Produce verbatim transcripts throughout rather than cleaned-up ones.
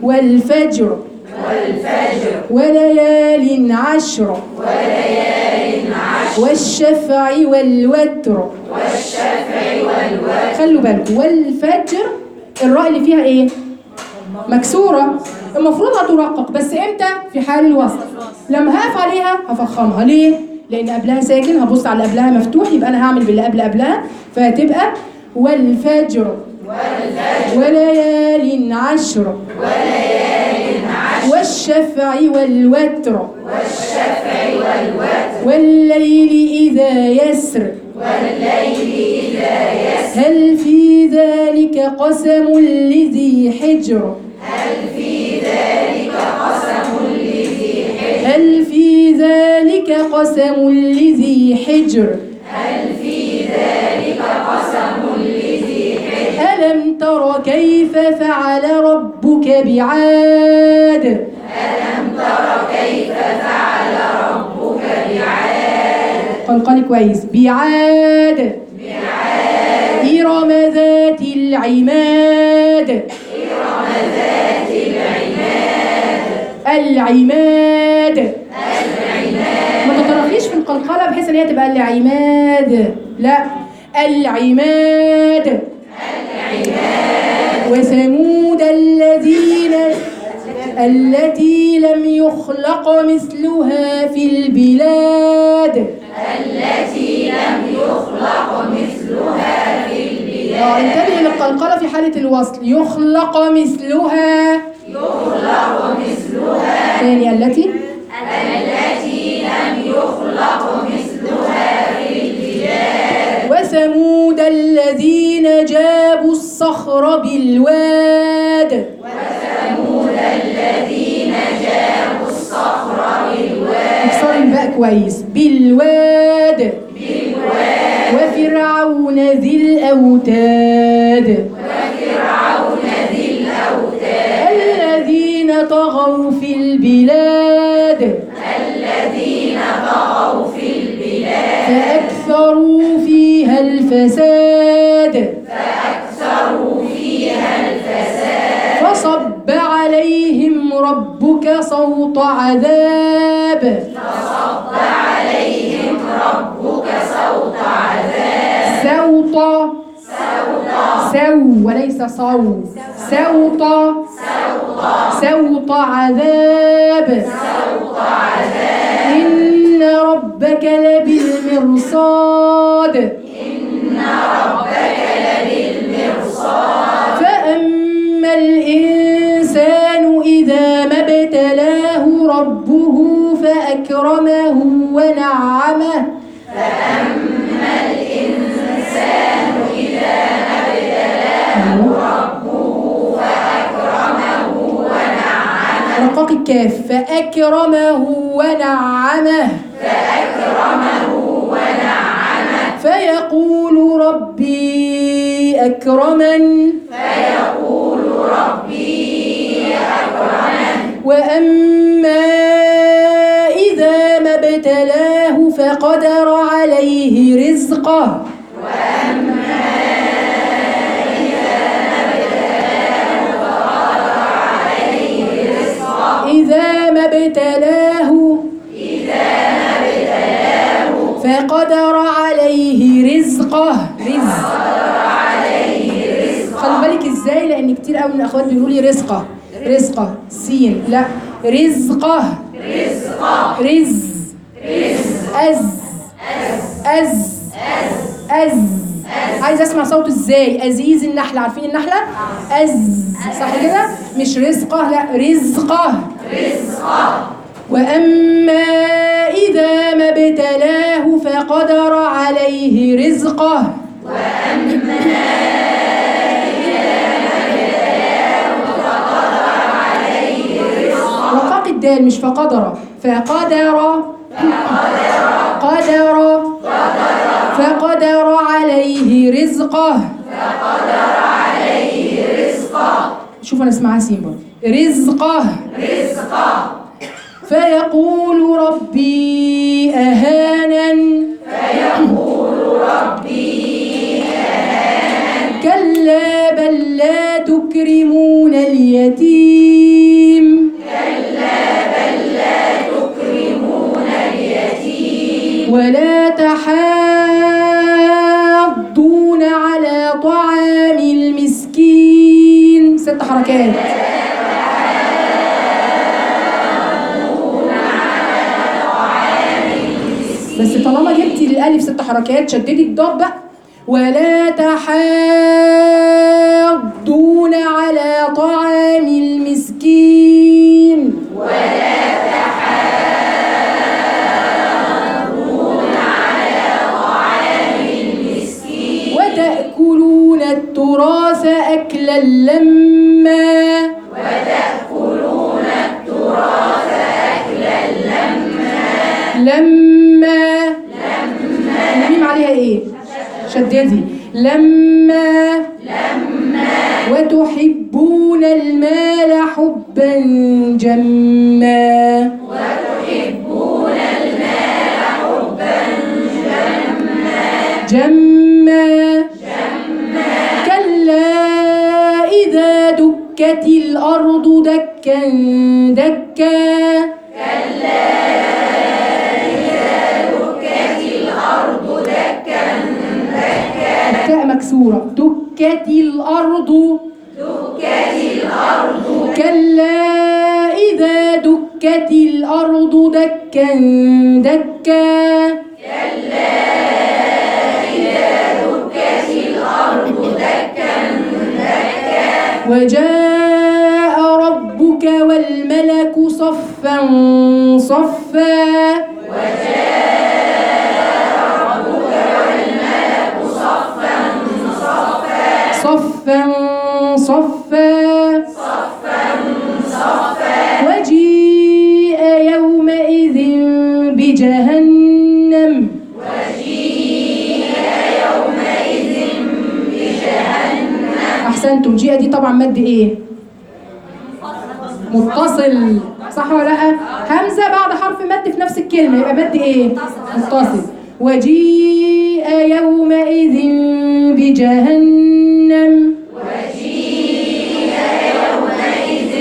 والفجر والفجر وليال عشر وليال عشر والشفع والوتر والشفع والوتر. خلوا بالكم والفجر الراء اللي فيها ايه؟ مكسورة، المفروض هترقق بس امتى؟ في حال الوصل. لما هقف عليها هفخمها. ليه؟ لأن قبلها ساكن، هبص على اللي قبلها مفتوح، يبقى أنا هعمل باللي قبل قبلها، فهتبقى والفجر والفجر وليال عشر وليال عشر والشفع والوتر والشفع والوتر والليل إذا يسر والليل إذا يسر. هل في ذلك قسم لذي حجر هل في ذلك قسم لذي حجر هل في ذلك قسم لذي حجر هل في ذلك قسم لذي حجر. ألم تر كيف فعل ربك بعاد ألم تر كيف فعل ربك بعاد قلقلي كويس بعاد بعاد إرم ذات العماد إرم ذات العماد العماد العماد. ما تطرقيش في القلقلة بحيث ان هي تبقى العماد، لا العماد. العماد وثمود الذين التي لم يخلق مثلها في البلاد التي لم يخلق مثلها في البلاد. اه انتبهي للقلقلة في حالة الوصل، يخلق مثلها يخلق مثلها ثاني التي التي لم يخلق مثلها في البلاد. وثمود الذين جابوا الصخر بالواد وثمود الذين جابوا الصخر بالواد اكسر الباء كويس بالواد بالواد. وفرعون ذي الأوتاد وفرعون ذي الأوتاد الذين طغوا في البلاد الذين طغوا في البلاد فأكثروا فيها الفساد فأكثروا فيها الفساد. فصب عليهم ربك صوت عذاب فصب عليهم ربك صوت عذاب سوط سوط سو وليس صو سوط سوط سوط عذاب سوط عذاب. إن ربك لبالمرصاد إن ربك لبالمرصاد. فأما الإنسان إذا ما ابتلاه ربه فأكرمه ونعمه فأما الإنسان إذا ما ابتلاه ربه فأكرمه ونعمه. رقاق الكاف فأكرمه ونعمه فأكرمه ونعمه. فيقول ربي أكرمن فيقول ربي أكرمن. وأما إذا ما ابتلاه فقدر عليه رزقه وأما إذا ما ابتلاه فقدر عليه رزقه. إذا ما ابتلاه إذا ما ابتلاه فقدر عليه رزقه رزق فقدر عليه رزقه. خلي بالك ازاي، لأن كتير قوي من الأخوات بيقولوا لي رزقه رزقه سين، لا رزقه رزقه رز رزق أز أز أز عايز اسمع صوته ازاي؟ أزيز النحلة، عارفين النحلة؟ أز صح كده؟ مش رزقه، لا رزقه رزقه. وأما إذا ما ابتلاه فقدر عليه رزقه وأما إذا ما ابتلاه فقدر عليه رزقه. رقاق الدال مش فقدر، فقدر قدر فقدر عليه رزقه فقدر عليه رزقه. شوف انا اسمعها سين برضه رزقه رزقه. فيقول ربي أهانن فيقول ربي أهانن. كلا بل لا تكرمون اليتيم بس طالما جبتي الالف ست حركات شددي الضاد بقى. ولا تحاضون على طعام المسكين. ولا تحاضون على طعام المسكين. وتأكلون التراث أكلا لما. وتأكلون التراث أكلا لما. لما لما الميم عليها ايه؟ شددي. لما لما. وتحبون المال حبا جما. وتحبون المال حبا جما. جما جما. كلا إذا دكت الأرض دكا دكا. كلا إذا دكت الأرض دكا دكا. التاء مكسورة. دكت الأرض. دكت الأرض. كلا إذا دكت الأرض دكا دكا. كلا إذا دكت الأرض دكا دكا. وجاء ربك والملك صفا صفا. وجاء ربك والملك صفا صفا. صفا صفا. صفا صفا. وجيء يومئذ بجهنم. وجيء يومئذ بجهنم. أحسنتم. جيء دي طبعا مد إيه؟ متصل، صح ولا لأ؟ همزة بعد حرف مد في نفس الكلمة يبقى مد إيه؟ متصل. وجيء يومئذ بجهنم. وجيء يومئذ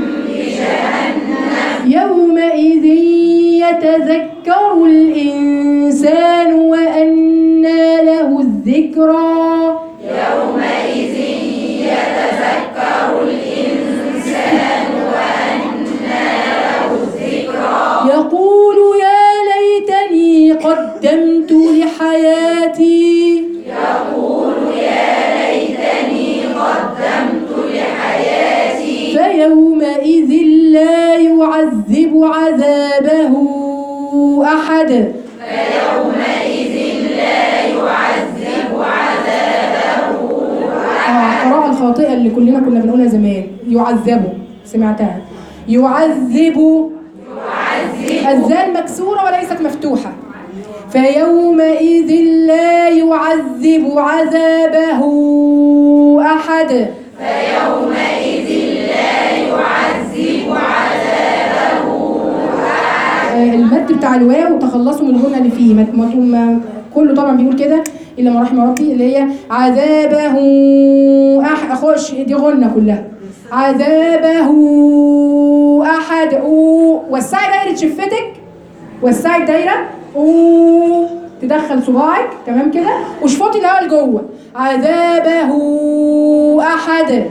بجهنم. يومئذ يتذكر الإنسان وأنى له الذكرى. يومئذ يتذكر الإنسان وأنى له الذكرى. يقول يا ليتني قدمت لحياتي. يقول يا ليتني قدمت لحياتي. فيومئذ لا يعذب عذابه أحد. فيومئذ لا يعذب عذابه آه، القراءة الخاطئة اللي كلنا كنا بنقولها زمان. يعذبه، سمعتها. يعذب. الذال مكسورة وليست مفتوحة. فيومئذ لا يعذب عذابه أحد. فيومئذ لا يعذب عذابه أحد. آه، المد بتاع الواو تخلصوا من الغنى اللي فيه. ما ما- ما- كله طبعا بيقول كده الا ما رحم ربي، اللي هي عذابه أح اخش دي غنى كلها. عذابه احد. أو وسعي دايره شفتك، وسعي الدايره. أو تدخل صباعك تمام كده وشفطي الهواء لجوه. عذابه احد.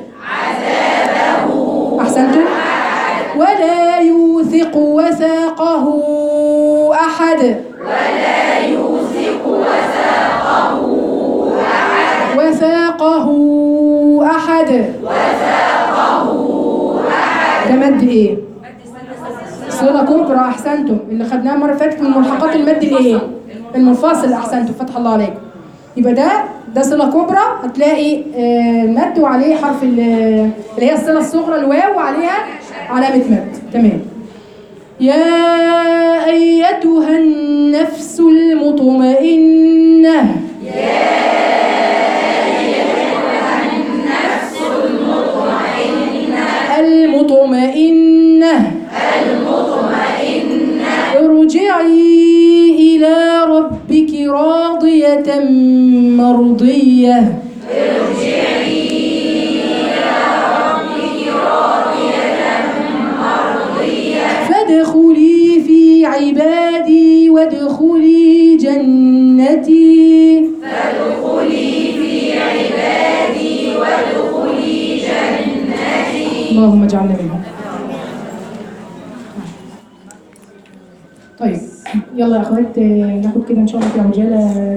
عذابه احسنتم. ولا يوثق وثاقه احد. ولا يوثق وثاقه أحد. وثاقه أحد. وثاقه أحد. ده مد إيه؟ صلة كبرى. أحسنتم. اللي خدناها المرة اللي فاتت من ملحقات المد الإيه؟ المنفصل. أحسنتم، فتح الله عليكم. يبقى ده ده صلة كبرى. هتلاقي آه، مد وعليه حرف ال- اللي هي الصلة الصغرى الواو وعليها علامة مد. تمام. يا أيتها النفس المطمئنة. المطمئنة. المطمئنة. ارجعي إلى ربك راضية مرضية. ارجعي إلى ربك راضية مرضية. فادخلي في عبادي وادخلي جنتي. فادخلي في عبادي وادخلي جنتي. اللهم اجعلنا منهم. طيب يلا يا اخوات، آه، ناخد كده ان شاء الله في عجاله